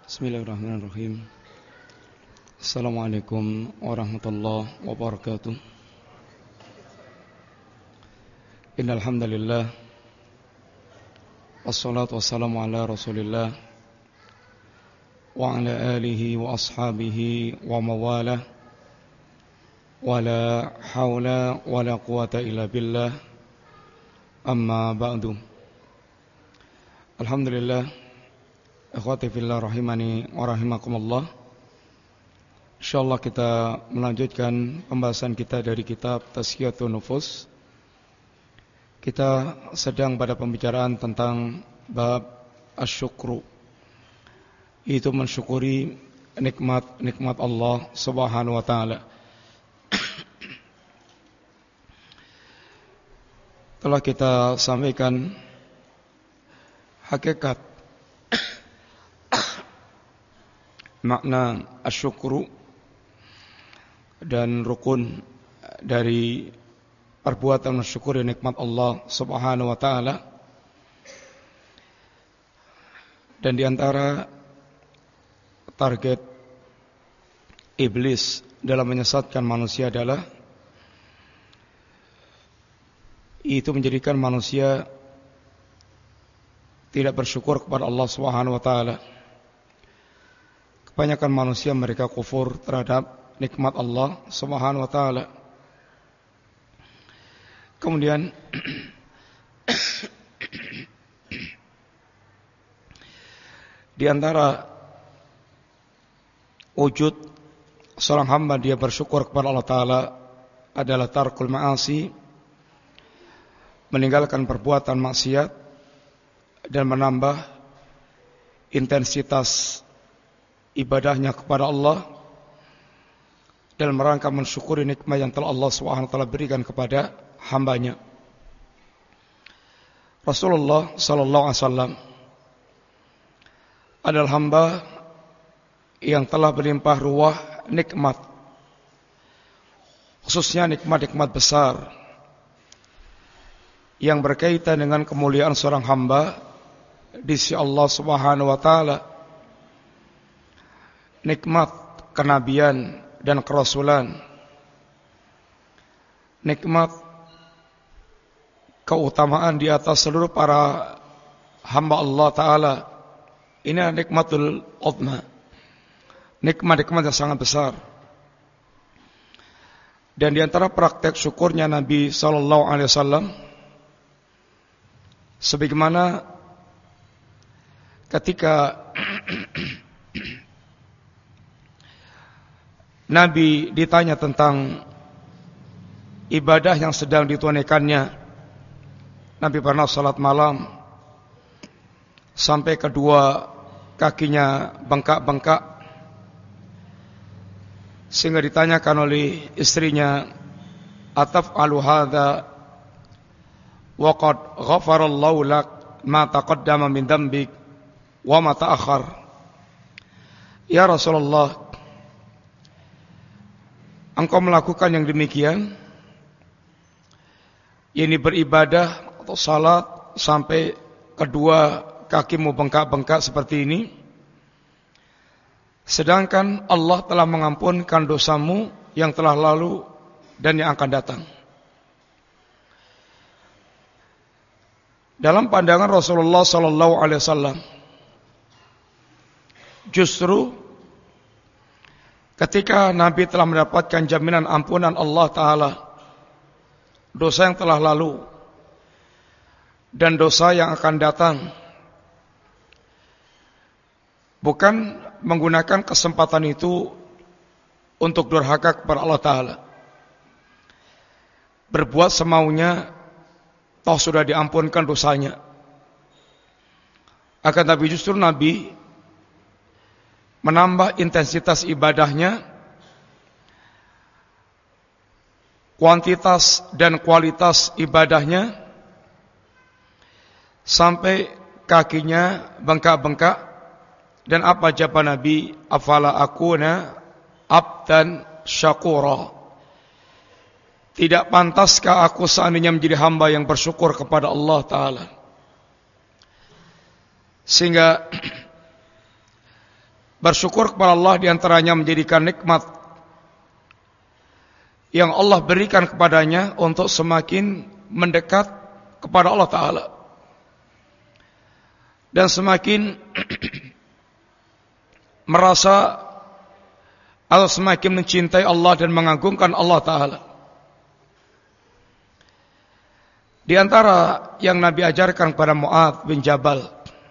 Bismillahirrahmanirrahim. Assalamualaikum warahmatullahi wabarakatuh. Innal hamdalillah wassalatu wassalamu ala Rasulillah wa ala alihi wa ashabihi wa mawalah. Wala haula wala quwata illa billah. Amma ba'du. Alhamdulillah, ikhwati fillah rahimani wa rahimakumullah. Insyaallah kita melanjutkan pembahasan kita dari kitab Tazkiyatun Nufus. Kita sedang pada pembicaraan tentang bab asyukru, itu mensyukuri nikmat Allah Subhanahu wa taala. Telah kita sampaikan hakikat makna asyukru dan rukun dari perbuatan mensyukuri nikmat Allah Subhanahu wa taala. Dan di antara target iblis dalam menyesatkan manusia adalah itu menjadikan manusia tidak bersyukur kepada Allah Subhanahu wa taala. Kebanyakan manusia mereka kufur terhadap nikmat Allah Subhanahu wa taala. Kemudian di antara wujud seorang hamba dia bersyukur kepada Allah taala adalah tarkul ma'asi, meninggalkan perbuatan maksiat dan menambah intensitas ibadahnya kepada Allah dalam rangka mensyukuri nikmat yang telah Allah SWT berikan kepada hambanya. Rasulullah SAW adalah hamba yang telah berlimpah ruah nikmat, khususnya nikmat-nikmat besar yang berkaitan dengan kemuliaan seorang hamba di sisi Allah Subhanahu wa taala. Nikmat kenabian dan kerasulan, nikmat keutamaan di atas seluruh para hamba Allah taala. Ini adalah nikmatul uzma, nikmat-nikmat yang sangat besar. Dan di antara praktek syukurnya Nabi sallallahu alaihi wasallam, sebagaimana ketika Nabi ditanya tentang ibadah yang sedang ditunaikannya, Nabi pernah salat malam sampai kedua kakinya bengkak-bengkak, sehingga ditanyakan oleh istrinya, ataf'alu hadza wa qad ghafarallahu lak ma taqaddama min dhanbik wa ma ta'akhkhar. Ya Rasulullah, engkau melakukan yang demikian, ini beribadah atau salat sampai kedua kakimu bengkak-bengkak seperti ini, sedangkan Allah telah mengampunkan dosamu yang telah lalu dan yang akan datang. Dalam pandangan Rasulullah sallallahu alaihi wasallam, justru ketika Nabi telah mendapatkan jaminan ampunan Allah taala dosa yang telah lalu dan dosa yang akan datang, bukan menggunakan kesempatan itu untuk durhaka kepada Allah taala, berbuat semaunya, toh sudah diampunkan dosanya. Akan tapi justru Nabi menambah intensitas ibadahnya, kuantitas dan kualitas ibadahnya, sampai kakinya bengkak-bengkak. Dan apa jawaban Nabi? Afala akuna abdan syakura. Tidak pantaskah aku seandainya menjadi hamba yang bersyukur kepada Allah Ta'ala? Sehingga bersyukur kepada Allah diantaranya menjadikan nikmat yang Allah berikan kepadanya untuk semakin mendekat kepada Allah Ta'ala dan semakin merasa atau semakin mencintai Allah dan mengagungkan Allah Ta'ala. Di antara yang Nabi ajarkan kepada Mu'adz bin Jabal,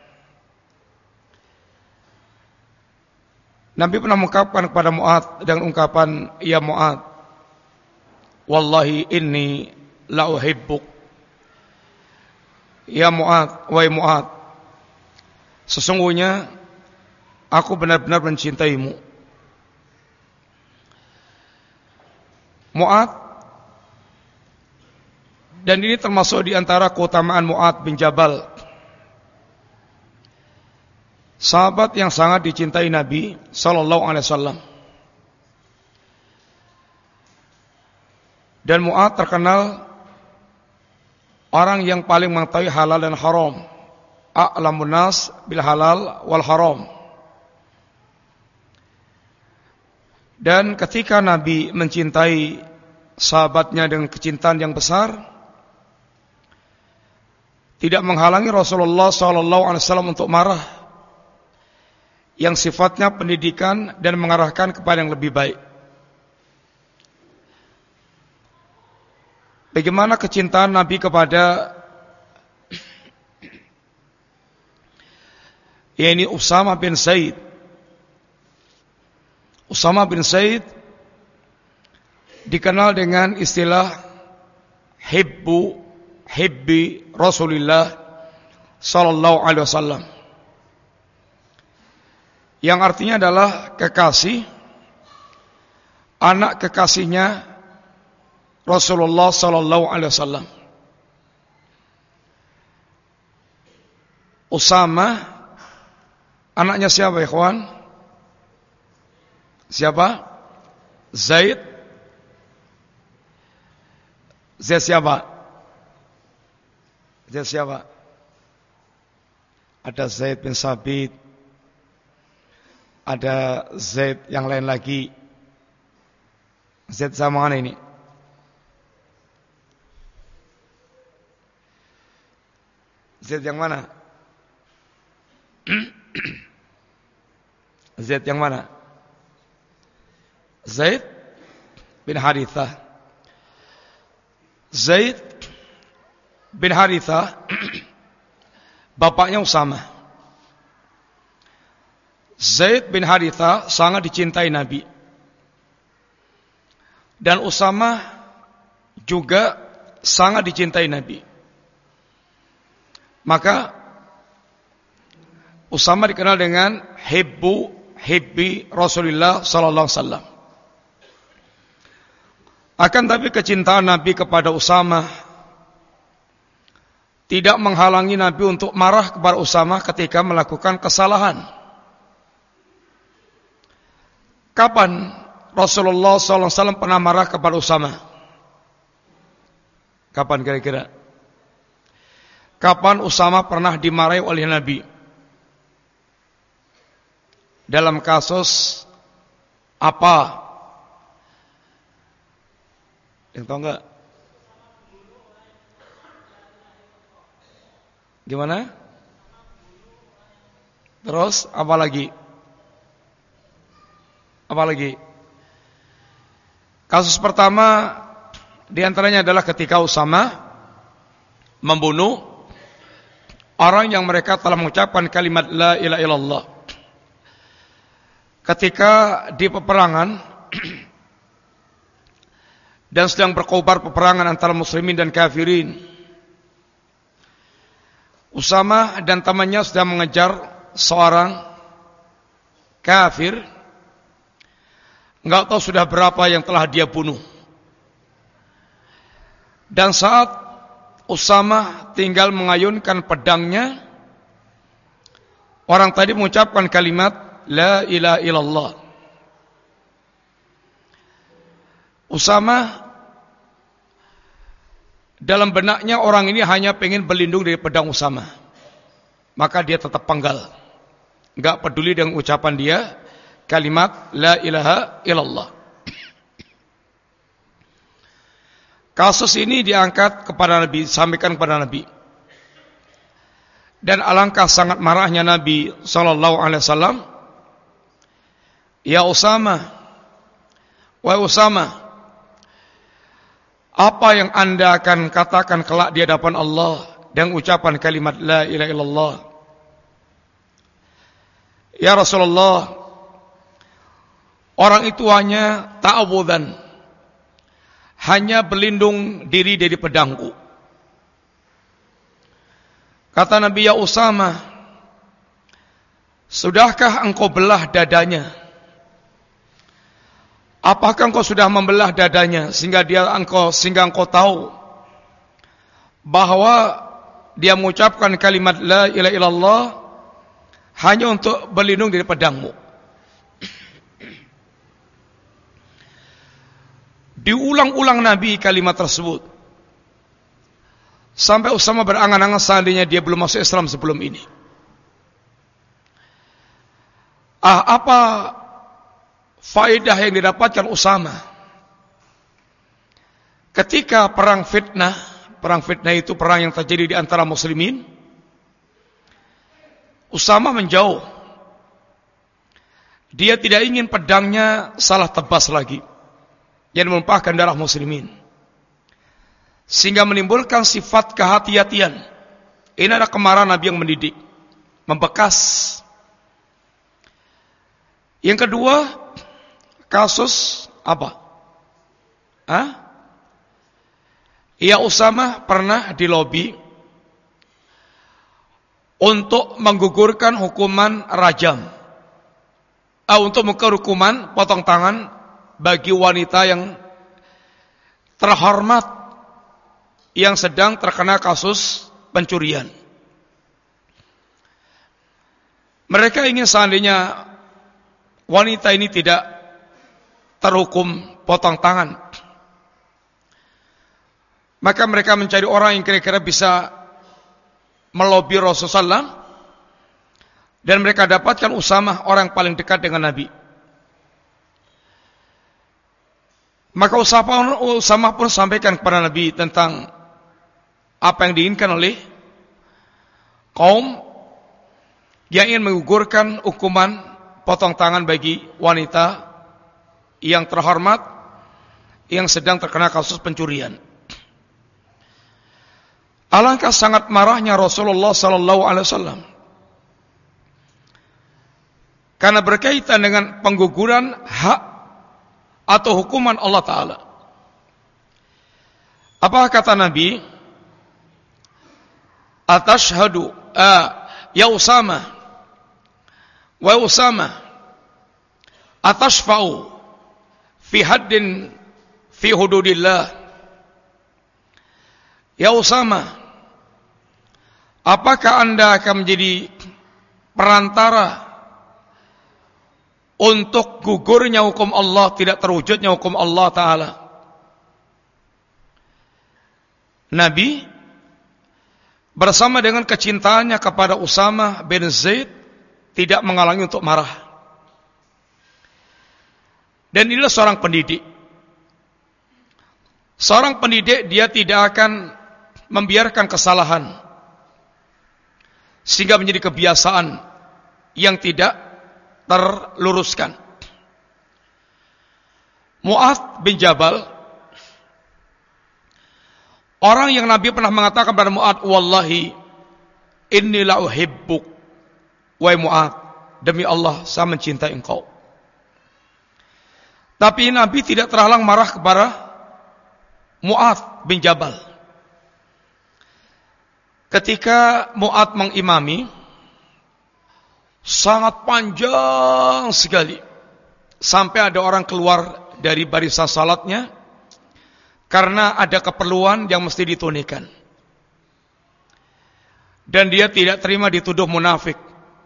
Nabi pernah mengungkapkan kepada Mu'adz dengan ungkapan, "Ya Mu'adz, wallahi inni la uhibbuk." Ya Mu'adz, wahai Mu'adz, sesungguhnya aku benar-benar mencintaimu. Mu'adz, dan ini termasuk di antara keutamaan Mu'adz bin Jabal, sahabat yang sangat dicintai Nabi sallallahu alaihi wasallam. Dan Mu'adz terkenal orang yang paling mengetahui halal dan haram, a'lamun nas bil halal wal haram. Dan ketika Nabi mencintai sahabatnya dengan kecintaan yang besar, tidak menghalangi Rasulullah SAW untuk marah, yang sifatnya pendidikan dan mengarahkan kepada yang lebih baik. Bagaimana kecintaan Nabi kepada yaitu Usama bin Zaid. Usama bin Zaid dikenal dengan istilah hibbi Rasulullah sallallahu alaihi wasallam, yang artinya adalah kekasih, anak kekasihnya Rasulullah sallallahu alaihi wasallam. Usama anaknya siapa, ikhwan? Siapa? Zaid. Zaid siapa? Zaid siapa? Ada Zaid bin Sabit, ada Zaid yang lain lagi. Zaid sama mana ini? Zaid yang mana? Zaid yang mana? Zaid bin Harithah. Zaid bin Harithah bapaknya Usama. Zaid bin Harithah sangat dicintai Nabi, dan Usama juga sangat dicintai Nabi. Maka Usama dikenal dengan hibbi Rasulullah sallallahu alaihi wasallam. Akan tapi kecintaan Nabi kepada Usama tidak menghalangi Nabi untuk marah kepada Usama ketika melakukan kesalahan. Kapan Rasulullah SAW pernah marah kepada Usama? Kapan kira-kira? Kapan Usama pernah dimarahi oleh Nabi? Dalam kasus apa? Yang tahu enggak? Gimana? Terus apa lagi? Apa lagi? Kasus pertama diantaranya adalah ketika Usama membunuh orang yang mereka telah mengucapkan kalimat la ilaha illallah. Ketika di peperangan dan sedang berkobar peperangan antara muslimin dan kafirin, Usama dan temannya sedang mengejar seorang kafir. Enggak tahu sudah berapa yang telah dia bunuh. Dan saat Usama tinggal mengayunkan pedangnya, orang tadi mengucapkan kalimat la ilaha illallah. Usama dalam benaknya orang ini hanya pengen berlindung dari pedang Usama, maka dia tetap penggal. enggak peduli dengan ucapan dia kalimat la ilaha illallah. Kasus ini diangkat kepada Nabi, disampaikan kepada Nabi. Dan alangkah sangat marahnya Nabi sallallahu alaihi wasallam. Ya Usama, wahai Usama, apa yang Anda akan katakan kelak di hadapan Allah dengan ucapan kalimat la ilaha illallah? Ya Rasulullah, orang itu hanya ta'awudzan, hanya berlindung diri dari pedangku. Kata Nabi, ya Usama, sudahkah engkau belah dadanya? Apakah engkau sudah membelah dadanya sehingga engkau tahu bahwa dia mengucapkan kalimat la ilaha illallah hanya untuk berlindung dari pedangmu? Diulang-ulang Nabi kalimat tersebut sampai Usama berangan-angan seandainya dia belum masuk Islam sebelum ini. Apa faedah yang didapatkan Usama ketika perang fitnah itu perang yang terjadi di antara muslimin? Usama menjauh. Dia tidak ingin pedangnya salah tebas lagi yang menumpahkan darah muslimin, sehingga menimbulkan sifat kehati-hatian. Ini adalah kemarahan Nabi yang mendidik, membekas. Yang kedua, kasus apa? Ya Usama pernah dilobi untuk menggugurkan hukuman rajam, untuk hukuman potong tangan bagi wanita yang terhormat yang sedang terkena kasus pencurian. Mereka ingin seandainya wanita ini tidak terhukum potong tangan, maka mereka mencari orang yang kira-kira bisa melobi Rasulullah SAW, dan mereka dapatkan Usama, orang yang paling dekat dengan Nabi. Maka Usama pun sampaikan kepada Nabi tentang apa yang diinginkan oleh kaum yang ingin menggugurkan hukuman potong tangan bagi wanita yang terhormat yang sedang terkena kasus pencurian. Alangkah sangat marahnya Rasulullah sallallahu alaihi wasallam karena berkaitan dengan pengguguran hak atau hukuman Allah Ta'ala. Apa kata Nabi? Atashhadu ya Usama, wa Usama, atashfa'u fi haddin fi hududillah. Ya Usama, apakah Anda akan menjadi perantara untuk gugurnya hukum Allah, tidak terwujudnya hukum Allah Ta'ala? Nabi bersama dengan kecintaannya kepada Usama bin Zaid tidak menghalangi untuk marah. Dan inilah seorang pendidik. Seorang pendidik, dia tidak akan membiarkan kesalahan sehingga menjadi kebiasaan yang tidak terluruskan. Mu'adz bin Jabal, orang yang Nabi pernah mengatakan kepada Mu'adz, wallahi inni la uhibbuk, wahai Mu'adz, demi Allah saya mencintai engkau. Tapi Nabi tidak terhalang marah kepada Mu'adz bin Jabal. Ketika Mu'adz mengimami, sangat panjang sekali, sampai ada orang keluar dari barisan salatnya karena ada keperluan yang mesti ditunaikan, dan dia tidak terima dituduh munafik.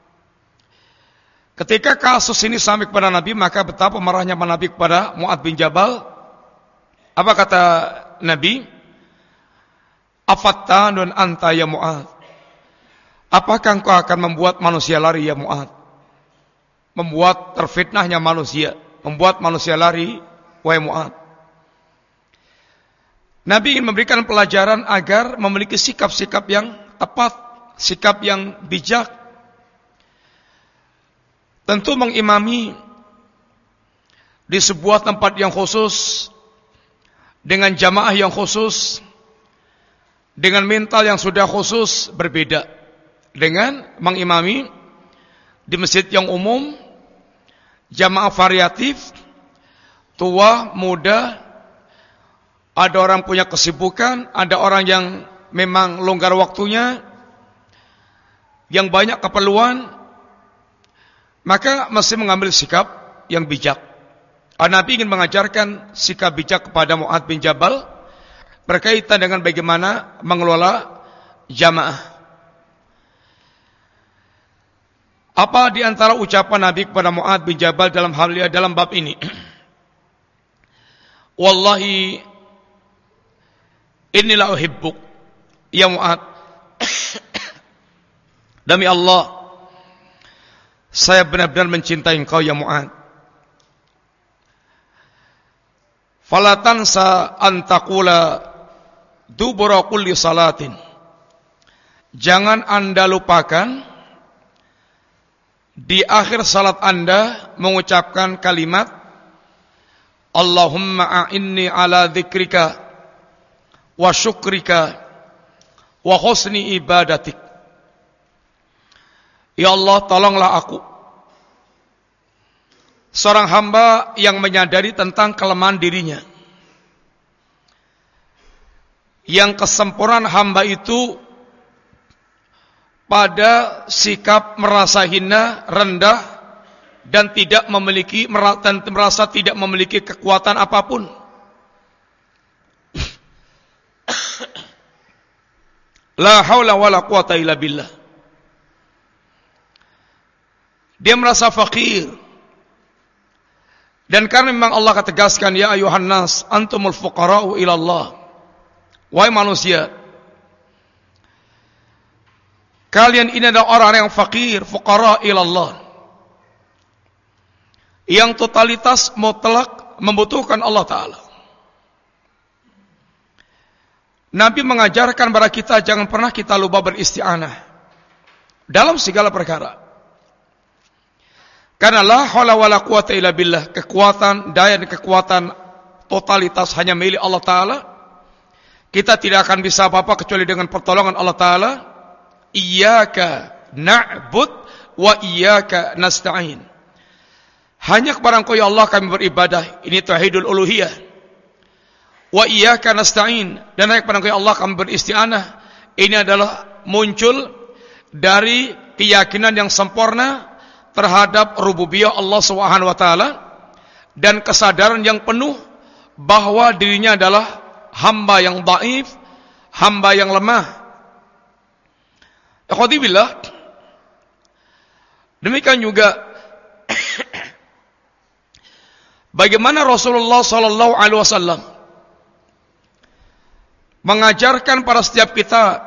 Ketika kasus ini sampai kepada Nabi, maka betapa marahnya Nabi kepada Mu'adz bin Jabal. Apa kata Nabi? Afattanun anta ya Mu'adz, apakah engkau akan membuat manusia lari ya Mu'adz? membuat terfitnahnya manusia, membuat manusia lari, wahai Mu'adz. Nabi ingin memberikan pelajaran agar memiliki sikap-sikap yang tepat, sikap yang bijak. Tentu mengimami di sebuah tempat yang khusus, dengan jamaah yang khusus, dengan mental yang sudah khusus, berbeda dengan mengimami di masjid yang umum, jamaah variatif, tua, muda, ada orang punya kesibukan, ada orang yang memang longgar waktunya, yang banyak keperluan, maka mesti mengambil sikap yang bijak. Nabi ingin mengajarkan sikap bijak kepada Mu'adz bin Jabal berkaitan dengan bagaimana mengelola jamaah. Apa di antara ucapan Nabi kepada Mu'adz bin Jabal dalam bab ini? Wallahi inni la uhibbuk ya Mu'adz. Demi Allah, saya benar-benar mencintai engkau ya Mu'adz. Fala tansa an taqula dubura kulli salatin. Jangan Anda lupakan di akhir salat Anda mengucapkan kalimat Allahumma a'inni ala dzikrika wa syukrika wa husni ibadatik. Ya Allah, tolonglah aku, seorang hamba yang menyadari tentang kelemahan dirinya, yang kesempurnaan hamba itu pada sikap merasa hina, rendah, dan merasa tidak memiliki kekuatan apapun. La haula wala quwata illa billah. Dia merasa fakir. Dan karena memang Allah ketegaskan, ya ayuhan nas antumul fuqara'u ila Allah. Wahai manusia, kalian ini adalah orang yang fakir, fuqara ila Allah, yang totalitas mutlak membutuhkan Allah Ta'ala. Nabi mengajarkan kepada kita jangan pernah kita lupa beristi'anah dalam segala perkara. Karena la haula wala quwata illa billah, kekuatan, daya dan kekuatan totalitas hanya milik Allah Ta'ala. Kita tidak akan bisa apa-apa kecuali dengan pertolongan Allah Ta'ala. Iyyaka na'bud wa iyyaka nasta'in. Hanya kepada Engkau ya Allah kami beribadah. Ini tauhidul uluhiyah. Wa iyyaka nasta'in. Dan hanya kepada Engkau ya Allah kami beristi'anah. Ini adalah muncul dari keyakinan yang sempurna terhadap rububiyah Allah Subhanahu wa taala dan kesadaran yang penuh bahwa dirinya adalah hamba yang dhaif, hamba yang lemah. Ikhwati billah, demikian juga bagaimana Rasulullah sallallahu alaihi wasallam mengajarkan pada setiap kita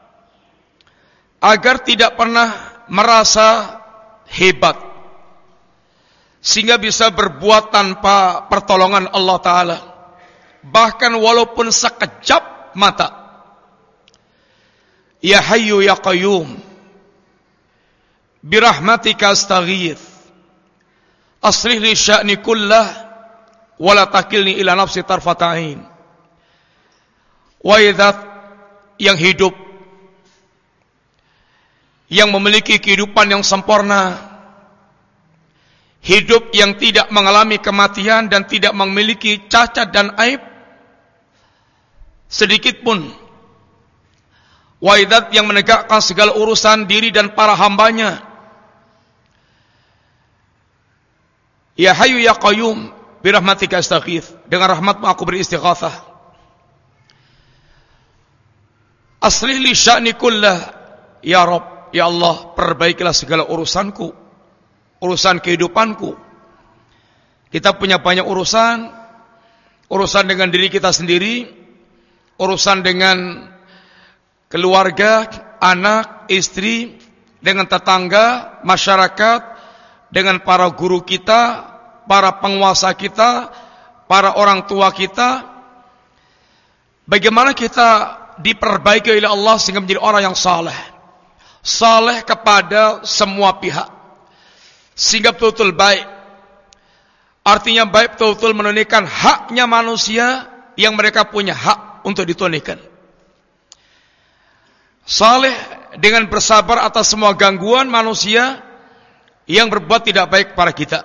agar tidak pernah merasa hebat sehingga bisa berbuat tanpa pertolongan Allah Ta'ala, bahkan walaupun sekejap mata. Ya Hayyu ya Qayyum birahmatika astaghith aslih li sya'ni kullah wala takilni ila nafsi tarfata'in. Wahai Zat yang hidup, yang memiliki kehidupan yang sempurna, hidup yang tidak mengalami kematian dan tidak memiliki cacat dan aib sedikit pun. Wahai Zat yang menegakkan segala urusan diri dan para hambanya. Ya Hayyu ya Qayyum birahmatika astaghith, dengan rahmatmu aku beristighatsah. Aslih li sya'ni kullah ya Rabb. Ya Allah, perbaikilah segala urusanku, urusan kehidupanku. Kita punya banyak urusan, urusan dengan diri kita sendiri, urusan dengan keluarga, anak, istri, dengan tetangga, masyarakat, dengan para guru kita, para penguasa kita, para orang tua kita. Bagaimana kita diperbaiki oleh Allah sehingga menjadi orang yang saleh. Saleh kepada semua pihak. Sehingga betul-betul baik. Artinya baik betul-betul menunaikan haknya manusia yang mereka punya hak untuk ditunaikan. Saleh dengan bersabar atas semua gangguan manusia yang berbuat tidak baik kepada kita.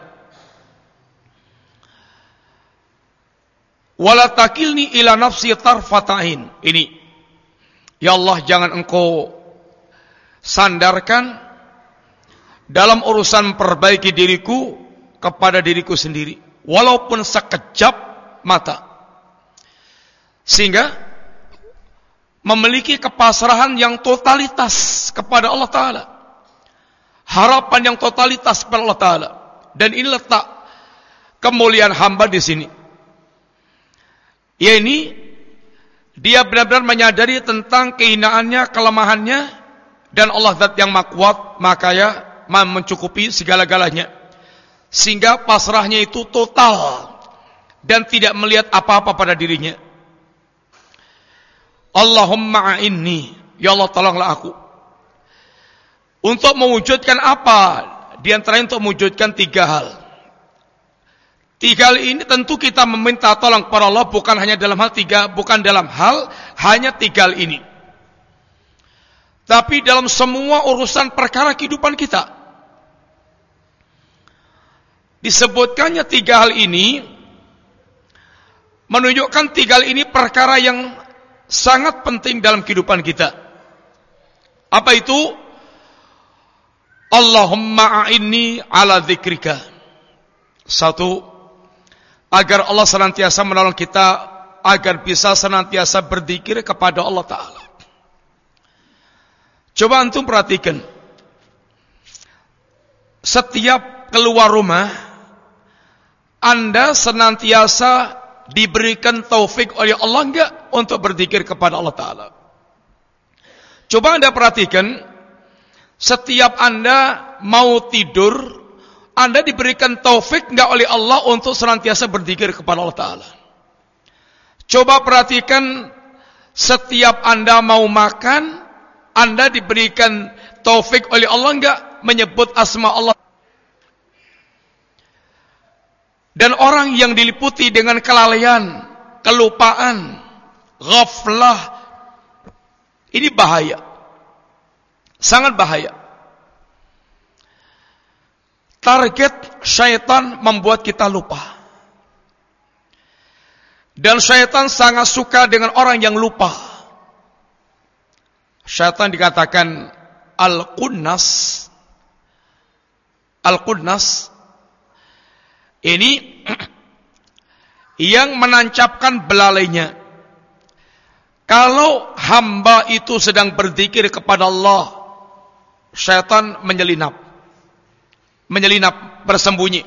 Wala takilni ila nafsi tarfata'in. Ini, ya Allah, jangan engkau sandarkan dalam urusan memperbaiki diriku kepada diriku sendiri, walaupun sekejap mata. Sehingga memiliki kepasrahan yang totalitas kepada Allah Ta'ala, harapan yang totalitas kepada Allah Ta'ala. Dan ini letak kemuliaan hamba di sini. Ya, ini dia benar-benar menyadari tentang kehinaannya, kelemahannya, dan Allah Zat yang Maha Kuat, maka ya mencukupi segala-galanya. Sehingga pasrahnya itu total dan tidak melihat apa-apa pada dirinya. Allahumma a'inni, ya Allah tolonglah aku. Untuk mewujudkan apa? Di antaranya untuk mewujudkan 3 hal. 3 hal ini tentu kita meminta tolong kepada Allah bukan hanya dalam hal hanya 3 hal ini. Tapi dalam semua urusan perkara kehidupan kita. Disebutkannya 3 hal ini menunjukkan 3 hal ini perkara yang sangat penting dalam kehidupan kita. Apa itu? Allahumma a'inni ala dzikrika. 1, agar Allah senantiasa menolong kita agar bisa senantiasa berzikir kepada Allah Ta'ala. Coba antum perhatikan, setiap keluar rumah Anda senantiasa diberikan taufik oleh Allah enggak untuk berzikir kepada Allah Ta'ala? Coba Anda perhatikan, setiap Anda mau tidur, Anda diberikan taufik enggak oleh Allah untuk senantiasa berzikir kepada Allah Ta'ala? Coba perhatikan, setiap Anda mau makan, Anda diberikan taufik oleh Allah enggak menyebut asma Allah? Dan orang yang diliputi dengan kelalaian, kelupaan, ghaflah, ini bahaya. Sangat bahaya. Target syaitan membuat kita lupa. Dan syaitan sangat suka dengan orang yang lupa. Syaitan dikatakan Al-Qunnas. Al-Qunnas ini yang menancapkan belalainya. Kalau hamba itu sedang berzikir kepada Allah, syaitan menyelinap, bersembunyi.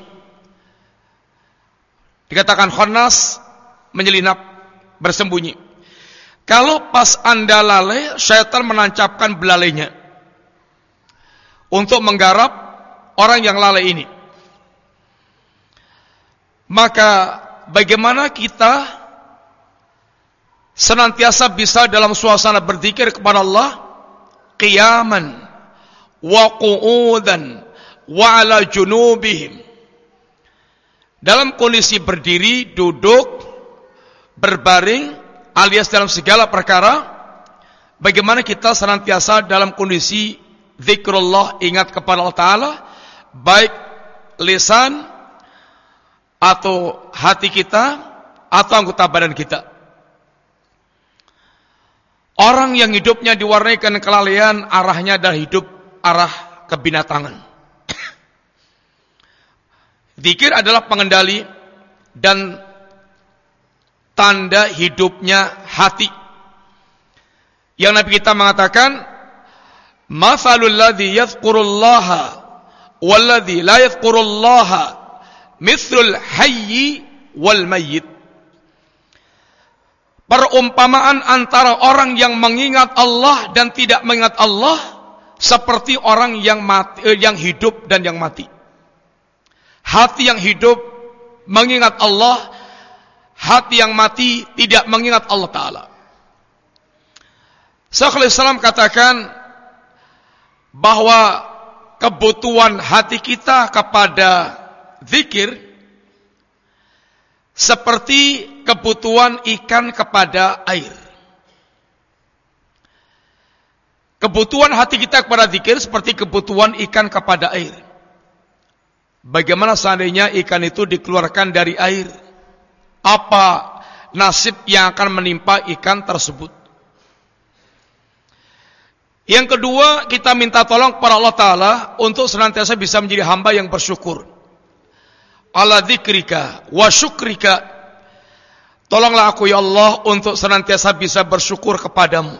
Dikatakan khannas, menyelinap, bersembunyi. Kalau pas Anda lalai, syaitan menancapkan belalainya untuk menggarap orang yang lalai ini. Maka bagaimana kita senantiasa bisa dalam suasana berzikir kepada Allah, qiyaman wa qu'udan wa ala junubihim, dalam kondisi berdiri, duduk, berbaring, alias dalam segala perkara. Bagaimana kita senantiasa dalam kondisi zikrullah, ingat kepada Allah Ta'ala, baik lisan atau hati kita atau anggota badan kita. Orang yang hidupnya diwarnai dengan kelalaian, arahnya adalah hidup arah kebinatangan. Zikir adalah pengendali dan tanda hidupnya hati. Yang Nabi kita mengatakan, "Matsalul ladzi yadhkurullaha wal ladzi la yadhkurullaha mithlul hayyi wal mayyit." Perumpamaan antara orang yang mengingat Allah dan tidak mengingat Allah seperti orang yang mati, yang hidup dan yang mati. hati yang hidup mengingat Allah, hati yang mati tidak mengingat Allah Ta'ala. Syekhul Islam katakan bahwa kebutuhan hati kita kepada zikir seperti kebutuhan ikan kepada air. Kebutuhan hati kita kepada zikir seperti kebutuhan ikan kepada air. Bagaimana seandainya ikan itu dikeluarkan dari air? Apa nasib yang akan menimpa ikan tersebut? Yang kedua, kita minta tolong kepada Allah Ta'ala untuk senantiasa bisa menjadi hamba yang bersyukur. Ala dzikrika wa syukrika. Tolonglah aku ya Allah untuk senantiasa bisa bersyukur kepadamu.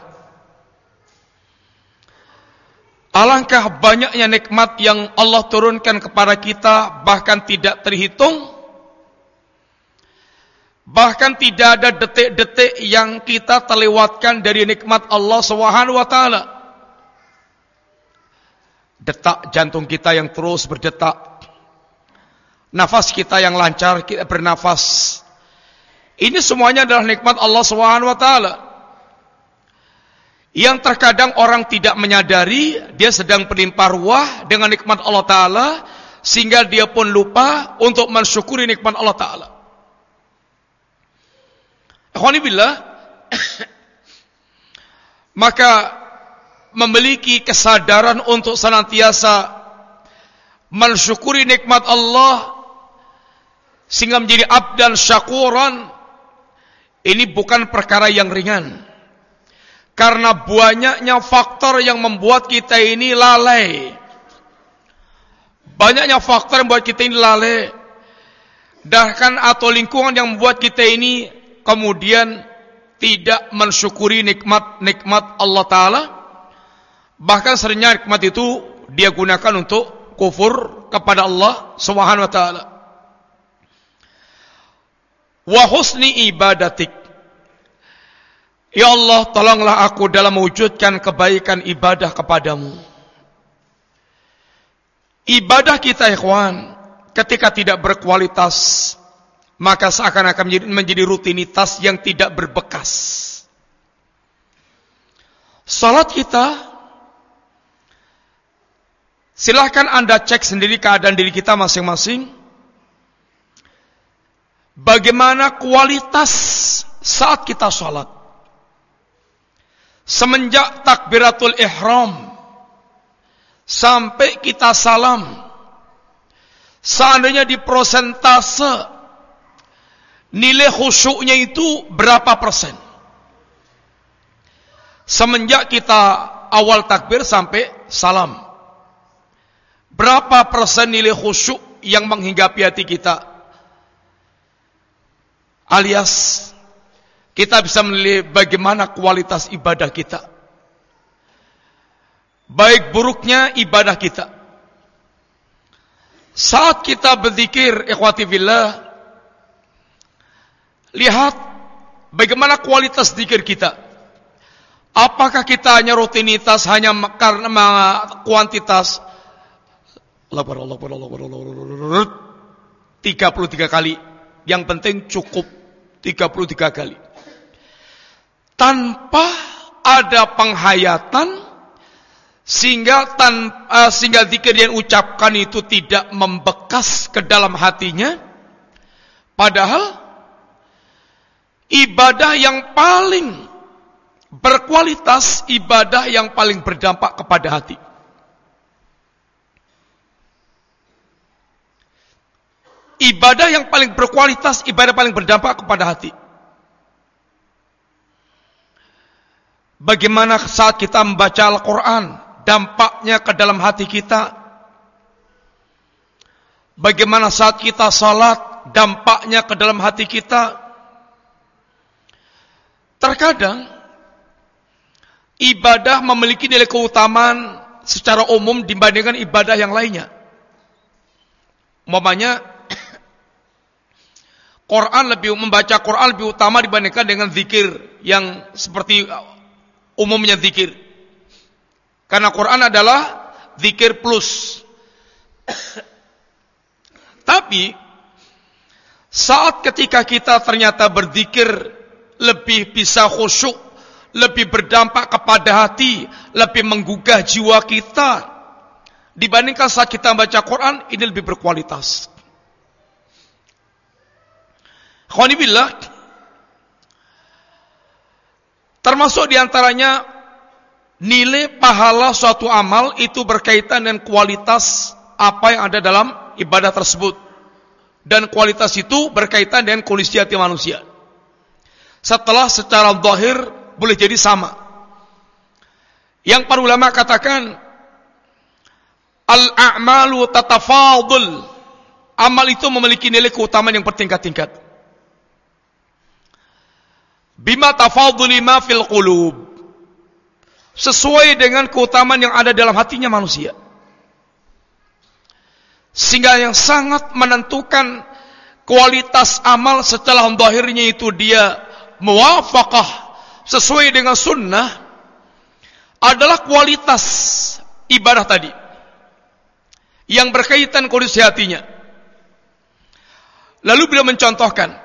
Alangkah banyaknya nikmat yang Allah turunkan kepada kita, bahkan tidak terhitung. Bahkan tidak ada detik-detik yang kita terlewatkan dari nikmat Allah Subhanahu wa Ta'ala. Detak jantung kita yang terus berdetak, nafas kita yang lancar, kita bernafas. Ini semuanya adalah nikmat Allah Subhanahu wa Ta'ala. Yang terkadang orang tidak menyadari dia sedang berlimpah ruah dengan nikmat Allah Ta'ala, sehingga dia pun lupa untuk mensyukuri nikmat Allah Ta'ala. Alhamdulillah. Maka memiliki kesadaran untuk senantiasa mensyukuri nikmat Allah sehingga menjadi abdan syakuran, ini bukan perkara yang ringan. Karena banyaknya faktor yang membuat kita ini lalai. Banyaknya faktor yang membuat kita ini lalai. Bahkan atau lingkungan yang membuat kita ini kemudian tidak mensyukuri nikmat-nikmat Allah Ta'ala. Bahkan seringnya nikmat itu dia gunakan untuk kufur kepada Allah Subhanahu wa Ta'ala. Wa husni ibadatik. Ya Allah, tolonglah aku dalam mewujudkan kebaikan ibadah kepadamu. Ibadah kita, ikhwan, ketika tidak berkualitas, maka seakan-akan menjadi rutinitas yang tidak berbekas. Salat kita, silahkan Anda cek sendiri keadaan diri kita masing-masing. Bagaimana kualitas saat kita salat? Semenjak takbiratul ihram sampai kita salam, seandainya di prosentase nilai khusyuknya itu berapa persen? Semenjak kita awal takbir sampai salam, berapa persen nilai khusyuk yang menghinggapi hati kita? Alias kita bisa menilai bagaimana kualitas ibadah kita, baik buruknya ibadah kita. Saat kita berzikir, ikhwati fillah, lihat bagaimana kualitas zikir kita. Apakah kita hanya rutinitas, hanya karena kuantitas? 33 kali. Yang penting cukup 33 kali. Tanpa ada penghayatan, sehingga zikir yang ucapkan itu tidak membekas ke dalam hatinya. Padahal ibadah yang paling berkualitas, ibadah yang paling berdampak kepada hati. Ibadah yang paling berkualitas, ibadah paling berdampak kepada hati. Bagaimana saat kita membaca Al-Quran, dampaknya ke dalam hati kita? Bagaimana saat kita salat, dampaknya ke dalam hati kita? Terkadang ibadah memiliki nilai keutamaan secara umum dibandingkan ibadah yang lainnya. Umpamanya membaca Quran lebih utama dibandingkan dengan zikir yang seperti umumnya zikir. Karena Quran adalah zikir plus. Tapi saat ketika kita ternyata berzikir lebih bisa khusyuk, lebih berdampak kepada hati, lebih menggugah jiwa kita dibandingkan saat kita baca Quran, ini lebih berkualitas. Khawanibillah, termasuk diantaranya nilai pahala suatu amal itu berkaitan dengan kualitas apa yang ada dalam ibadah tersebut. Dan kualitas itu berkaitan dengan kondisi hati manusia. Setelah secara zahir boleh jadi sama. Yang para ulama katakan, al-a'malu tatafadul. Amal itu memiliki nilai keutamaan yang bertingkat-tingkat. Bima tafaduli ma fil qulub. Sesuai dengan keutamaan yang ada dalam hatinya manusia. Sehingga yang sangat menentukan kualitas amal setelah zahirnya itu dia muwafaqah sesuai dengan sunnah adalah kualitas ibadah tadi yang berkaitan kondisi hatinya. Lalu beliau mencontohkan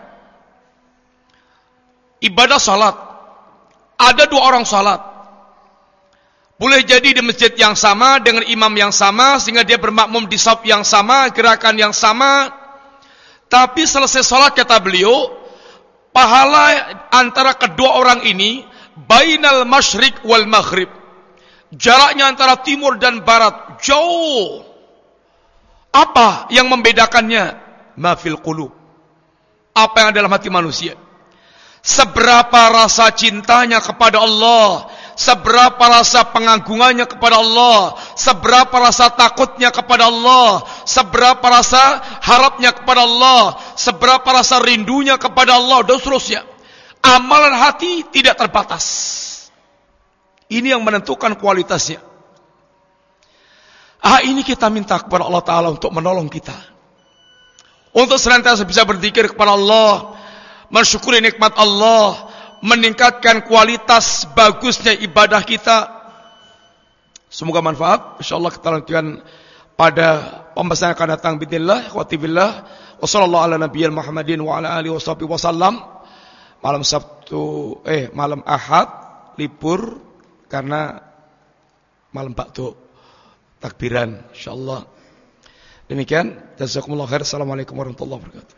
ibadah salat. Ada dua orang salat. Boleh jadi di masjid yang sama, dengan imam yang sama, sehingga dia bermakmum di shaf yang sama, gerakan yang sama. Tapi selesai salat, kata beliau, pahala antara kedua orang ini, bainal masyriq wal maghrib. Jaraknya antara timur dan barat, jauh. Apa yang membedakannya? Ma fil qulub. Apa yang ada dalam hati manusia. Seberapa rasa cintanya kepada Allah, seberapa rasa pengagungannya kepada Allah, seberapa rasa takutnya kepada Allah, seberapa rasa harapnya kepada Allah, seberapa rasa rindunya kepada Allah, dan seterusnya. Amalan hati tidak terbatas. Ini yang menentukan kualitasnya. Ini kita minta kepada Allah Ta'ala untuk menolong kita, untuk senantiasa bisa berzikir kepada Allah, mensyukuri nikmat Allah, meningkatkan kualitas bagusnya ibadah kita. Semoga manfaat. InsyaAllah kita lanjutkan pada pembahasan yang akan datang. Bismillah, khawatibillah, wa sallallahu ala nabiyil Muhammadin wa ala alihi wa sallam. Malam Sabtu, malam Ahad libur karena malam Ba'du takbiran, insyaallah. Demikian, jazakumullah khair. Assalamualaikum warahmatullahi wabarakatuh.